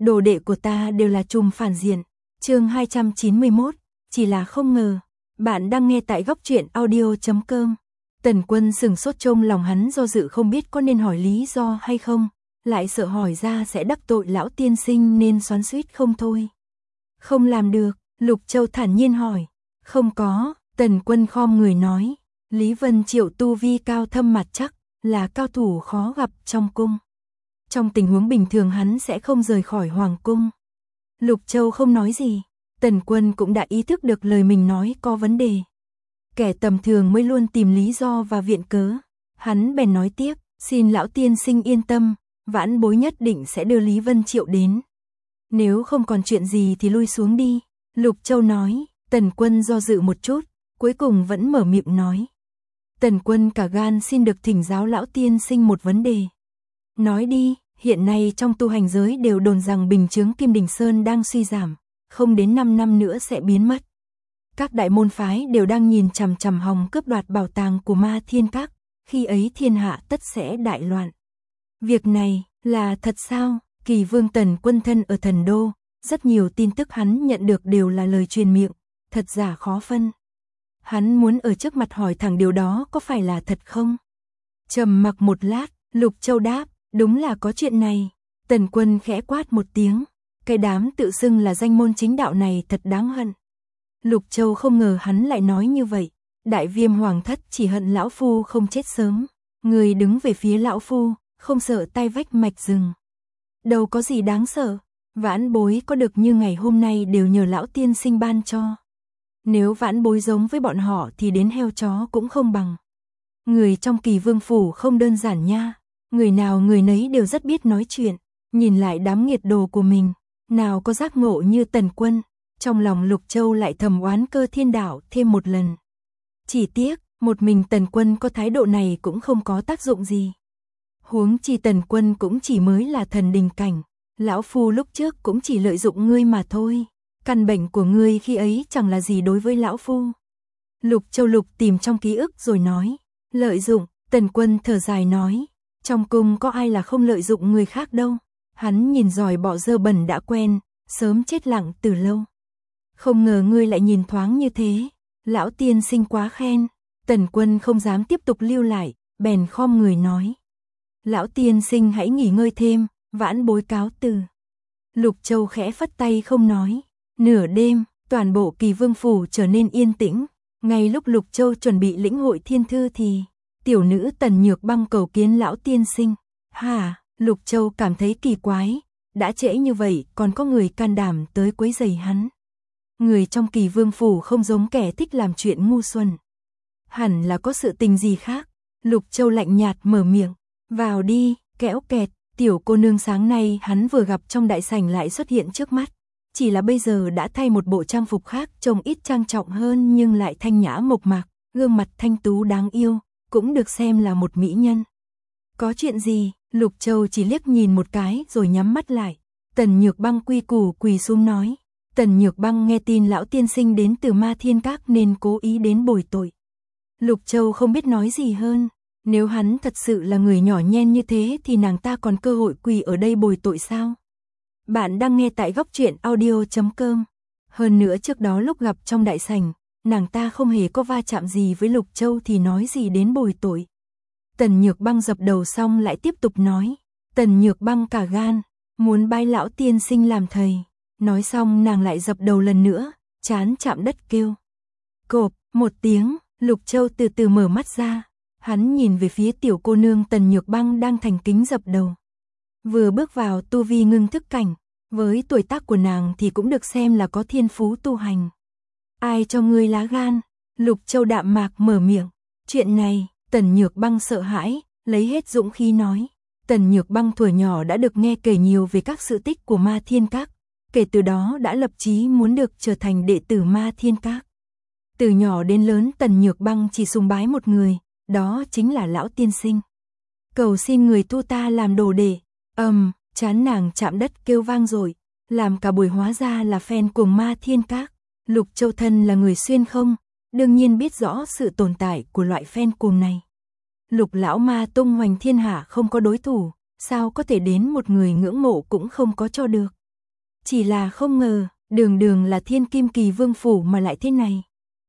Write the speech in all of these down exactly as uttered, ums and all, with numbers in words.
đồ đệ của ta đều là trùm phản diện. Chương hai trăm chín mươi mốt, chỉ là không ngờ. Bạn đang nghe tại góc truyện audio chấm com. Tần Quân sừng sốt, trông lòng hắn do dự không biết có nên hỏi lý do hay không, lại sợ hỏi ra sẽ đắc tội lão tiên sinh nên xoắn xuýt không thôi. Không làm được, Lục Châu thản nhiên hỏi. Không có, Tần Quân khom người nói. Lý Vân Triệu tu vi cao thâm mặt chắc, là cao thủ khó gặp trong cung. Trong tình huống bình thường hắn sẽ không rời khỏi hoàng cung. Lục Châu không nói gì, Tần Quân cũng đã ý thức được lời mình nói có vấn đề. Kẻ tầm thường mới luôn tìm lý do và viện cớ. Hắn bèn nói tiếp, xin lão tiên sinh yên tâm, vãn bối nhất định sẽ đưa Lý Vân Triệu đến. Nếu không còn chuyện gì thì lui xuống đi. Lục Châu nói. Tần Quân do dự một chút, cuối cùng vẫn mở miệng nói. Tần Quân cả gan xin được thỉnh giáo lão tiên sinh một vấn đề. Nói đi, hiện nay trong tu hành giới đều đồn rằng bình chướng Kim Đình Sơn đang suy giảm, không đến năm năm nữa sẽ biến mất. Các đại môn phái đều đang nhìn chằm chằm hòng cướp đoạt bảo tàng của Ma Thiên Các, khi ấy thiên hạ tất sẽ đại loạn. Việc này là thật sao? Kỳ Vương Tần Quân thân ở Thần Đô, rất nhiều tin tức hắn nhận được đều là lời truyền miệng, thật giả khó phân. Hắn muốn ở trước mặt hỏi thẳng điều đó có phải là thật không? Trầm mặc một lát, Lục Châu đáp, đúng là có chuyện này. Tần Quân khẽ quát một tiếng, cái đám tự xưng là danh môn chính đạo này thật đáng hận. Lục Châu không ngờ hắn lại nói như vậy. Đại Viêm Hoàng thất chỉ hận lão phu không chết sớm, người đứng về phía lão phu, không sợ tay vách mạch rừng. Đâu có gì đáng sợ, vãn bối có được như ngày hôm nay đều nhờ lão tiên sinh ban cho. Nếu vãn bối giống với bọn họ thì đến heo chó cũng không bằng. Người trong Kỳ Vương phủ không đơn giản nha, người nào người nấy đều rất biết nói chuyện. Nhìn lại đám nghiệt đồ của mình, nào có giác ngộ như Tần Quân. Trong lòng Lục Châu lại thầm oán Cơ Thiên Đạo thêm một lần. Chỉ tiếc, một mình Tần Quân có thái độ này cũng không có tác dụng gì. Huống chi Tần Quân cũng chỉ mới là thần đình cảnh, lão phu lúc trước cũng chỉ lợi dụng ngươi mà thôi. Căn bệnh của ngươi khi ấy chẳng là gì đối với lão phu. Lục Châu lục tìm trong ký ức rồi nói. Lợi dụng, Tần Quân thở dài nói. Trong cung có ai là không lợi dụng người khác đâu. Hắn nhìn giỏi bọ dơ bẩn đã quen, sớm chết lặng từ lâu. Không ngờ ngươi lại nhìn thoáng như thế. Lão tiên sinh quá khen. Tần Quân không dám tiếp tục lưu lại, bèn khom người nói. Lão tiên sinh hãy nghỉ ngơi thêm, vãn bối cáo từ. Lục Châu khẽ phất tay không nói. Nửa đêm, toàn bộ Kỳ Vương phủ trở nên yên tĩnh. Ngay lúc Lục Châu chuẩn bị lĩnh hội thiên thư thì tiểu nữ Tần Nhược Băng cầu kiến lão tiên sinh. Hả? Lục Châu cảm thấy kỳ quái, đã trễ như vậy còn có người can đảm tới quấy rầy hắn. Người trong Kỳ Vương phủ không giống kẻ thích làm chuyện ngu xuẩn. Hẳn là có sự tình gì khác. Lục Châu lạnh nhạt mở miệng. Vào đi, kẽo kẹt. Tiểu cô nương sáng nay hắn vừa gặp trong đại sảnh lại xuất hiện trước mắt. Chỉ là bây giờ đã thay một bộ trang phục khác, trông ít trang trọng hơn nhưng lại thanh nhã mộc mạc, gương mặt thanh tú đáng yêu, cũng được xem là một mỹ nhân. Có chuyện gì? Lục Châu chỉ liếc nhìn một cái rồi nhắm mắt lại. Tần Nhược Băng quy củ quỳ xuống nói. Tần Nhược Băng nghe tin lão tiên sinh đến từ Ma Thiên Các nên cố ý đến bồi tội. Lục Châu không biết nói gì hơn. Nếu hắn thật sự là người nhỏ nhen như thế thì nàng ta còn cơ hội quỳ ở đây bồi tội sao? Bạn đang nghe tại góc truyện audio chấm com. Hơn nữa trước đó lúc gặp trong đại sảnh, nàng ta không hề có va chạm gì với Lục Châu thì nói gì đến bồi tội. Tần Nhược Băng dập đầu xong lại tiếp tục nói. Tần Nhược Băng cả gan, muốn bái lão tiên sinh làm thầy. Nói xong nàng lại dập đầu lần nữa, trán chạm đất kêu. Cộp, một tiếng, Lục Châu từ từ mở mắt ra. Hắn nhìn về phía tiểu cô nương Tần Nhược Băng đang thành kính dập đầu. Vừa bước vào tu vi ngưng thức cảnh, với tuổi tác của nàng thì cũng được xem là có thiên phú tu hành. Ai cho ngươi lá gan? Lục Châu đạm mạc mở miệng. Chuyện này, Tần Nhược Băng sợ hãi, lấy hết dũng khí nói. Tần Nhược Băng thuở nhỏ đã được nghe kể nhiều về các sự tích của Ma Thiên Các, kể từ đó đã lập chí muốn được trở thành đệ tử Ma Thiên Các. Từ nhỏ đến lớn Tần Nhược Băng chỉ sùng bái một người, đó chính là lão tiên sinh. Cầu xin người thu ta làm đồ đệ. Ầm, um, chán nàng chạm đất kêu vang rồi, làm cả buổi hóa ra là fan cùng Ma Thiên Các. Lục Châu thân là người xuyên không, đương nhiên biết rõ sự tồn tại của loại fan cuồng này. Lục lão ma tung hoành thiên hạ không có đối thủ, sao có thể đến một người ngưỡng mộ cũng không có cho được. Chỉ là không ngờ, đường đường là Thiên Kim Kỳ Vương phủ mà lại thế này.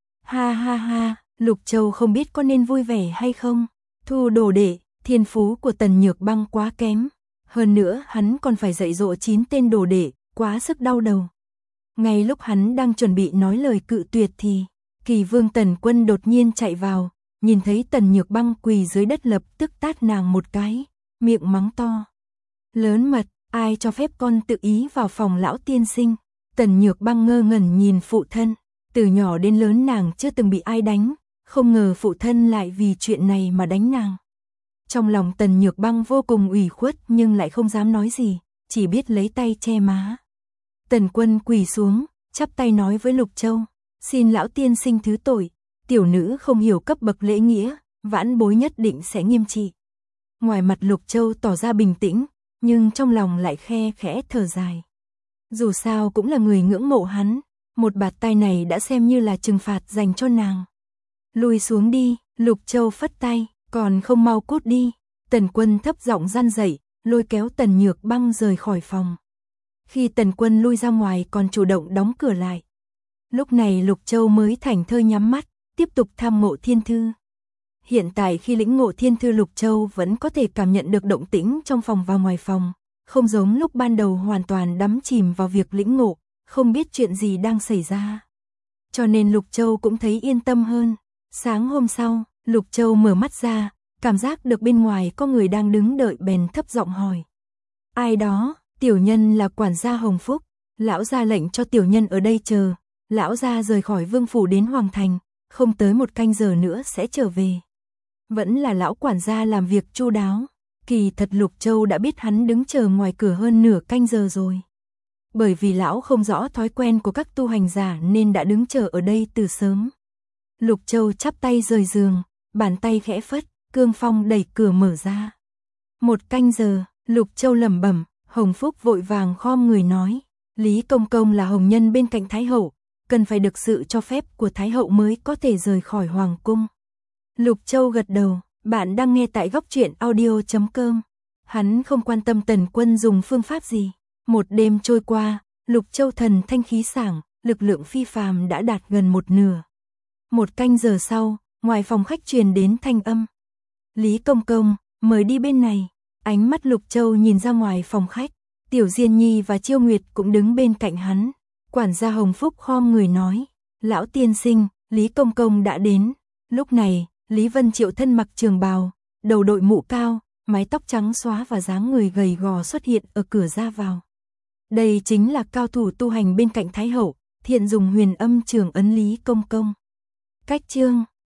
Ha ha ha, Lục Châu không biết có nên vui vẻ hay không. Thu đồ đệ, thiên phú của Tần Nhược Băng quá kém. Hơn nữa hắn còn phải dạy dỗ chín tên đồ đệ, quá sức đau đầu. Ngay lúc hắn đang chuẩn bị nói lời cự tuyệt thì, Kỳ Vương Tần Quân đột nhiên chạy vào, nhìn thấy Tần Nhược Băng quỳ dưới đất lập tức tát nàng một cái, miệng mắng to. Lớn mật, ai cho phép con tự ý vào phòng lão tiên sinh? Tần Nhược Băng ngơ ngẩn nhìn phụ thân, từ nhỏ đến lớn nàng chưa từng bị ai đánh, không ngờ phụ thân lại vì chuyện này mà đánh nàng. Trong lòng Tần Nhược Băng vô cùng ủy khuất nhưng lại không dám nói gì, chỉ biết lấy tay che má. Tần Quân quỳ xuống, chắp tay nói với Lục Châu, xin lão tiên sinh thứ tội, tiểu nữ không hiểu cấp bậc lễ nghĩa, vãn bối nhất định sẽ nghiêm trị. Ngoài mặt Lục Châu tỏ ra bình tĩnh, nhưng trong lòng lại khe khẽ thở dài. Dù sao cũng là người ngưỡng mộ hắn, một bạt tay này đã xem như là trừng phạt dành cho nàng. Lùi xuống đi, Lục Châu phất tay, còn không mau cút đi. Tần Quân thấp giọng răn dậy, lôi kéo Tần Nhược Băng rời khỏi phòng. Khi Tần Quân lui ra ngoài còn chủ động đóng cửa lại. Lúc này Lục Châu mới thảnh thơi nhắm mắt, tiếp tục tham ngộ thiên thư. Hiện tại khi lĩnh ngộ thiên thư Lục Châu vẫn có thể cảm nhận được động tĩnh trong phòng và ngoài phòng, không giống lúc ban đầu hoàn toàn đắm chìm vào việc lĩnh ngộ, không biết chuyện gì đang xảy ra. Cho nên Lục Châu cũng thấy yên tâm hơn. Sáng hôm sau, Lục Châu mở mắt ra, cảm giác được bên ngoài có người đang đứng đợi bèn thấp giọng hỏi. Ai đó? Tiểu nhân là quản gia Hồng Phúc, lão gia lệnh cho tiểu nhân ở đây chờ, lão gia rời khỏi vương phủ đến Hoàng Thành, không tới một canh giờ nữa sẽ trở về. Vẫn là lão quản gia làm việc chu đáo, kỳ thật Lục Châu đã biết hắn đứng chờ ngoài cửa hơn nửa canh giờ rồi. Bởi vì lão không rõ thói quen của các tu hành giả nên đã đứng chờ ở đây từ sớm. Lục Châu chắp tay rời giường, bàn tay khẽ phất, cương phong đẩy cửa mở ra. Một canh giờ, Lục Châu lẩm bẩm, Hồng Phúc vội vàng khom người nói, Lý Công Công là hồng nhân bên cạnh Thái Hậu, cần phải được sự cho phép của Thái Hậu mới có thể rời khỏi Hoàng Cung. Lục Châu gật đầu, bạn đang nghe tại góc truyện audio chấm com. Hắn không quan tâm Tần Quân dùng phương pháp gì. Một đêm trôi qua, Lục Châu thần thanh khí sảng, lực lượng phi phàm đã đạt gần một nửa. Một canh giờ sau, ngoài phòng khách truyền đến thanh âm. Lý Công Công, mời đi bên này. Ánh mắt Lục Châu nhìn ra ngoài phòng khách, Tiểu Diên Nhi và Chiêu Nguyệt cũng đứng bên cạnh hắn. Quản gia Hồng Phúc khom người nói, lão tiên sinh, Lý Công Công đã đến. Lúc này, Lý Vân Triệu thân mặc trường bào, đầu đội mũ cao, mái tóc trắng xóa và dáng người gầy gò xuất hiện ở cửa ra vào. Đây chính là cao thủ tu hành bên cạnh Thái Hậu, thiện dùng huyền âm trường ấn Lý Công Công. Cách chương